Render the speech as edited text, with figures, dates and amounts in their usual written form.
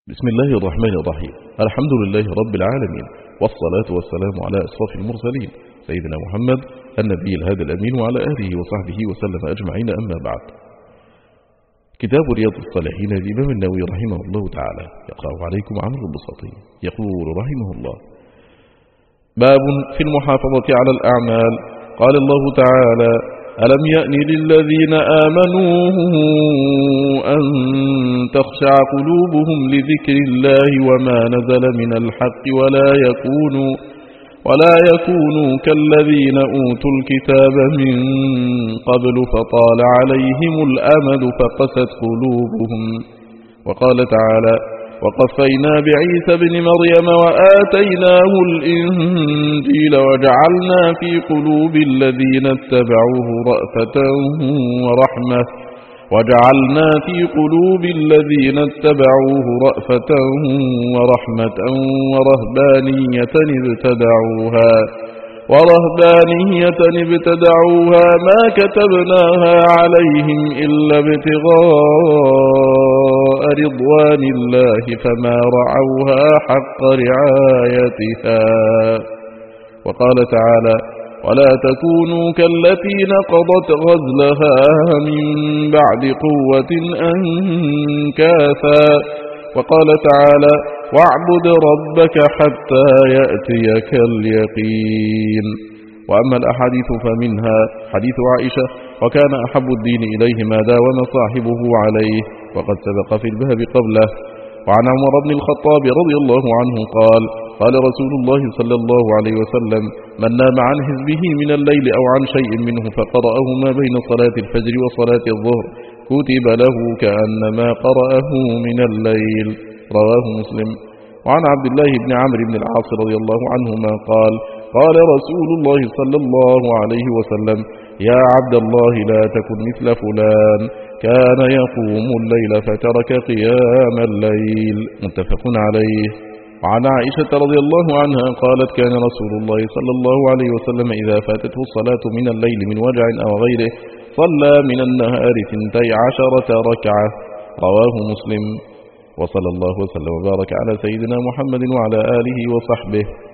بسم الله الرحمن الرحيم. الحمد لله رب العالمين، والصلاة والسلام على أشرف المرسلين سيدنا محمد النبي الهادي الأمين وعلى آله وصحبه وسلم أجمعين. أما بعد، كتاب رياض الصالحين للإمام النووي رحمه الله تعالى يقرأ عليكم عمرو البساطي يقول رحمه الله: باب في المحافظة على الأعمال. قال الله تعالى: ألم يأن للذين آمنوا أن تخشع قلوبهم لذكر الله وما نزل من الحق ولا يكونوا كالذين أوتوا الكتاب من قبل فطال عليهم الأمد فقست قلوبهم. وقال تعالى: وقفينا بعيسى بن مريم وآتيناه الإنجيل وجعلنا في قلوب الذين اتبعوه رأفة ورحمة ورهبانية ابتدعوها ما كتبناها عليهم إلا ابتغاء رضوان الله فما رعوها حق رعايتها. وقال تعالى: ولا تكونوا كالتي نقضت غزلها من بعد قوة أنكاثا. وقال تعالى: واعبد ربك حتى يأتيك اليقين. وأما الأحاديث فمنها حديث عائشة: وكان أحب الدين إليه ما داوم صاحبه عليه، وقد سبق في الباب قبله. وعن عمر بن الخطاب رضي الله عنه قال: قال رسول الله صلى الله عليه وسلم: من نام عن حزبه من الليل أو عن شيء منه فقرأه ما بين صلاة الفجر وصلاة الظهر كتب له كأنما قرأه من الليل. رواه مسلم. وعن عبد الله بن عمرو بن العاص رضي الله عنهما قال: قال رسول الله صلى الله عليه وسلم: يا عبد الله لا تكن مثل فلان كان يقوم الليل فترك قيام الليل. متفق عليه. وعن عائشة رضي الله عنها قالت: كان رسول الله صلى الله عليه وسلم إذا فاتته الصلاة من الليل من وجع أو غيره صلى من النهار 12 ركعة. رواه مسلم. وصلى الله وسلم وبارك على سيدنا محمد وعلى آله وصحبه.